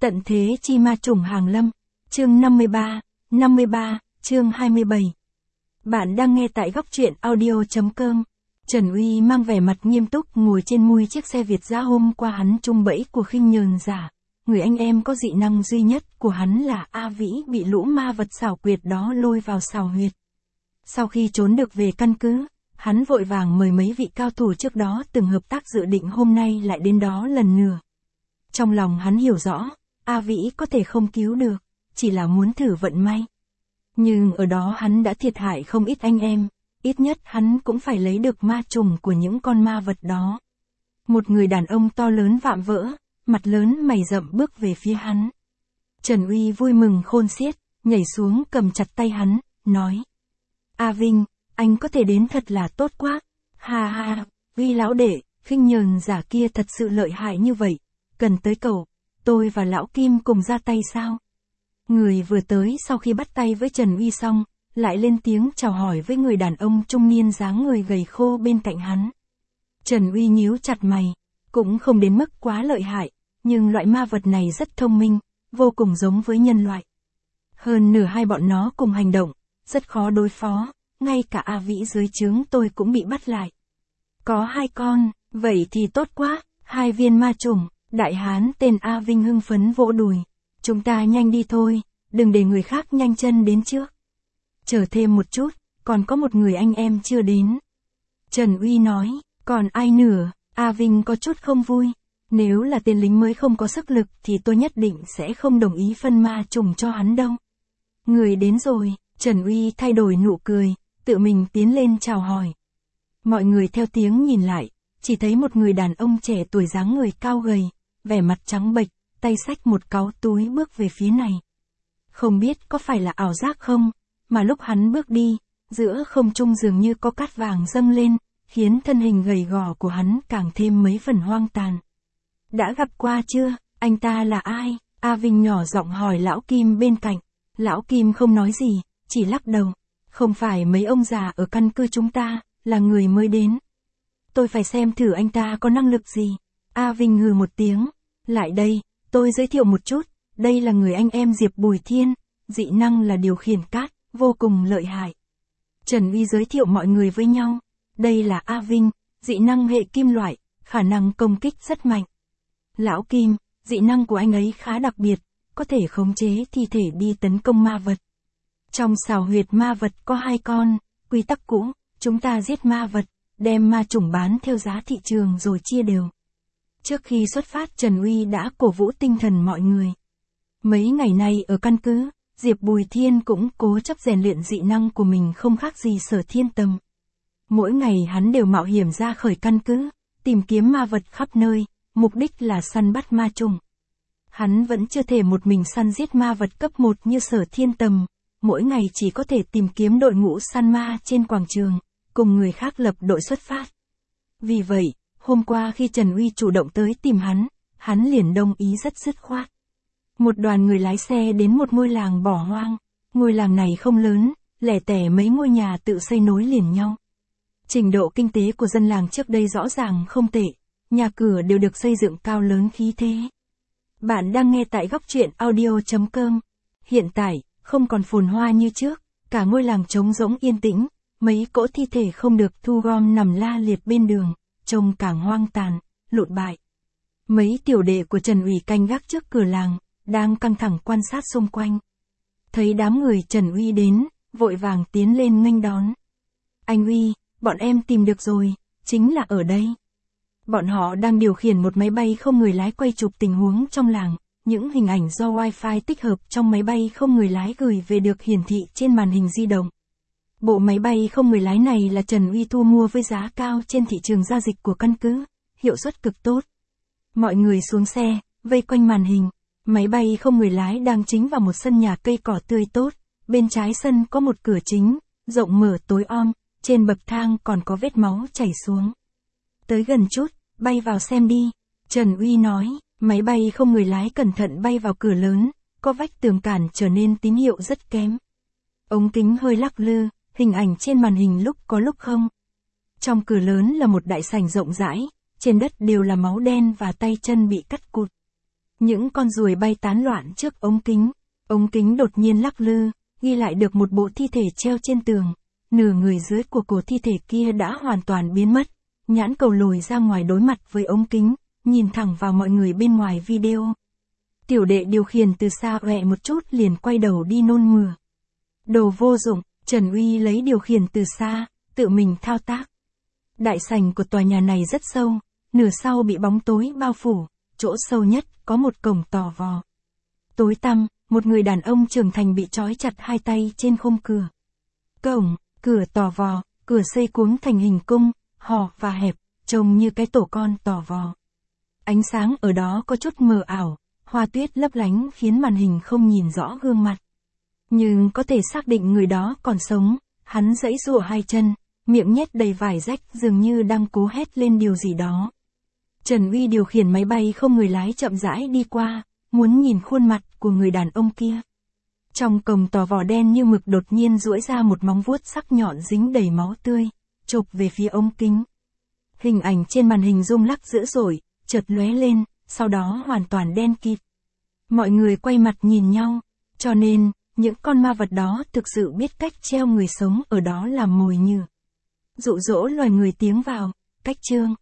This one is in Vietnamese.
Tận thế chi ma trùng hàng lâm. Chương 53, chương 27. Bạn đang nghe tại góc truyện audio.com. Trần Uy mang vẻ mặt nghiêm túc ngồi trên mui chiếc xe Việt dã hôm qua hắn trung bẫy của khinh nhờn giả. Người anh em có dị năng duy nhất của hắn là A Vĩ bị lũ ma vật xảo quyệt đó lôi vào xào huyệt. Sau khi trốn được về căn cứ, hắn vội vàng mời mấy vị cao thủ trước đó từng hợp tác dự định hôm nay lại đến đó lần nữa. Trong lòng hắn hiểu rõ, A Vĩ có thể không cứu được, chỉ là muốn thử vận may. Nhưng ở đó hắn đã thiệt hại không ít anh em, ít nhất hắn cũng phải lấy được ma trùng của những con ma vật đó. Một người đàn ông to lớn vạm vỡ, mặt lớn mày rậm bước về phía hắn. Trần Uy vui mừng khôn xiết, nhảy xuống cầm chặt tay hắn, nói. A Vinh, anh có thể đến thật là tốt quá. Ha ha, Uy lão đệ, khinh nhờn giả kia thật sự lợi hại như vậy. Cần tới cậu, tôi và lão Kim cùng ra tay sao? Người vừa tới sau khi bắt tay với Trần Uy xong, lại lên tiếng chào hỏi với người đàn ông trung niên dáng người gầy khô bên cạnh hắn. Trần Uy nhíu chặt mày, cũng không đến mức quá lợi hại, nhưng loại ma vật này rất thông minh, vô cùng giống với nhân loại. Hơn nửa hai bọn nó cùng hành động, rất khó đối phó, ngay cả A Vĩ dưới trướng tôi cũng bị bắt lại. Có 2 con, vậy thì tốt quá, 2 viên ma trùng. Đại hán tên A Vinh hưng phấn vỗ đùi. Chúng ta nhanh đi thôi, đừng để người khác nhanh chân đến trước. Chờ thêm một chút, còn có một người anh em chưa đến. Trần Uy nói, còn ai nữa? A Vinh có chút không vui. Nếu là tên lính mới không có sức lực thì tôi nhất định sẽ không đồng ý phân ma trùng cho hắn đâu. Người đến rồi, Trần Uy thay đổi nụ cười, tự mình tiến lên chào hỏi. Mọi người theo tiếng nhìn lại, chỉ thấy một người đàn ông trẻ tuổi dáng người cao gầy, vẻ mặt trắng bệch, tay xách một cáu túi bước về phía này. Không biết có phải là ảo giác không, mà lúc hắn bước đi, giữa không trung dường như có cát vàng dâng lên, khiến thân hình gầy gò của hắn càng thêm mấy phần hoang tàn. Đã gặp qua chưa, anh ta là ai? A Vinh nhỏ giọng hỏi lão Kim bên cạnh. Lão Kim không nói gì, chỉ lắc đầu. Không phải mấy ông già ở căn cứ chúng ta, là người mới đến. Tôi phải xem thử anh ta có năng lực gì. A Vinh hừ một tiếng. Lại đây, tôi giới thiệu một chút, đây là người anh em Diệp Bùi Thiên, dị năng là điều khiển cát, vô cùng lợi hại. Trần Uy giới thiệu mọi người với nhau. Đây là A Vinh, dị năng hệ kim loại, khả năng công kích rất mạnh. Lão Kim, dị năng của anh ấy khá đặc biệt, có thể khống chế thi thể đi tấn công ma vật. Trong xào huyệt ma vật có 2 con, quy tắc cũ, chúng ta giết ma vật, đem ma chủng bán theo giá thị trường rồi chia đều. Trước khi xuất phát Trần Uy đã cổ vũ tinh thần mọi người. Mấy ngày nay ở căn cứ, Diệp Bùi Thiên cũng cố chấp rèn luyện dị năng của mình không khác gì Sở Thiên Tầm. Mỗi ngày hắn đều mạo hiểm ra khỏi căn cứ, tìm kiếm ma vật khắp nơi, mục đích là săn bắt ma trùng. Hắn vẫn chưa thể một mình săn giết ma vật cấp 1 như Sở Thiên Tầm, mỗi ngày chỉ có thể tìm kiếm đội ngũ săn ma trên quảng trường, cùng người khác lập đội xuất phát. Vì vậy, hôm qua khi Trần Uy chủ động tới tìm hắn liền đồng ý rất dứt khoát. Một đoàn người lái xe đến một ngôi làng bỏ hoang, ngôi làng này không lớn, lẻ tẻ mấy ngôi nhà tự xây nối liền nhau. Trình độ kinh tế của dân làng trước đây rõ ràng không tệ, nhà cửa đều được xây dựng cao lớn khí thế. Bạn đang nghe tại góc truyện audio.com. Hiện tại, không còn phồn hoa như trước, cả ngôi làng trống rỗng yên tĩnh, mấy cỗ thi thể không được thu gom nằm la liệt bên đường, trông càng hoang tàn, lụn bại. Mấy tiểu đệ của Trần Uy canh gác trước cửa làng, đang căng thẳng quan sát xung quanh. Thấy đám người Trần Uy đến, vội vàng tiến lên nghênh đón. Anh Uy, bọn em tìm được rồi, chính là ở đây. Bọn họ đang điều khiển một máy bay không người lái quay chụp tình huống trong làng, những hình ảnh do Wi-Fi tích hợp trong máy bay không người lái gửi về được hiển thị trên màn hình di động. Bộ máy bay không người lái này là Trần Uy thu mua với giá cao trên thị trường giao dịch của căn cứ, hiệu suất cực tốt. Mọi người xuống xe, vây quanh màn hình, máy bay không người lái đang chính vào một sân nhà cây cỏ tươi tốt, bên trái sân có một cửa chính, rộng mở tối om, trên bậc thang còn có vết máu chảy xuống. Tới gần chút, bay vào xem đi, Trần Uy nói, máy bay không người lái cẩn thận bay vào cửa lớn, có vách tường cản trở nên tín hiệu rất kém. Ống kính hơi lắc lư, hình ảnh trên màn hình lúc có lúc không. Trong cửa lớn là một đại sảnh rộng rãi, trên đất đều là máu đen và tay chân bị cắt cụt. Những con ruồi bay tán loạn trước ống kính đột nhiên lắc lư, ghi lại được một bộ thi thể treo trên tường, nửa người dưới của cổ thi thể kia đã hoàn toàn biến mất, nhãn cầu lồi ra ngoài đối mặt với ống kính, nhìn thẳng vào mọi người bên ngoài video. Tiểu đệ điều khiển từ xa ọe một chút liền quay đầu đi nôn mửa. Đồ vô dụng, Trần Uy lấy điều khiển từ xa, tự mình thao tác. Đại sảnh của tòa nhà này rất sâu, nửa sau bị bóng tối bao phủ, chỗ sâu nhất có một cổng tò vò. Tối tăm, một người đàn ông trưởng thành bị trói chặt hai tay trên khung cửa. Cửa tò vò, cửa xây cuống thành hình cung, hò và hẹp, trông như cái tổ con tò vò. Ánh sáng ở đó có chút mờ ảo, hoa tuyết lấp lánh khiến màn hình không nhìn rõ gương mặt. Nhưng có thể xác định người đó còn sống, hắn giãy giụa hai chân, miệng nhét đầy vải rách dường như đang cố hét lên điều gì đó. Trần Uy điều khiển máy bay không người lái chậm rãi đi qua, muốn nhìn khuôn mặt của người đàn ông kia. Trong cổng tò vò đen như mực đột nhiên duỗi ra một móng vuốt sắc nhọn dính đầy máu tươi, chộp về phía ống kính. Hình ảnh trên màn hình rung lắc dữ dội, chợt lóe lên, sau đó hoàn toàn đen kịt. Mọi người quay mặt nhìn nhau, cho nên, những con ma vật đó thực sự biết cách treo người sống ở đó làm mồi nhử. Dụ dỗ loài người tiến vào, cách chương.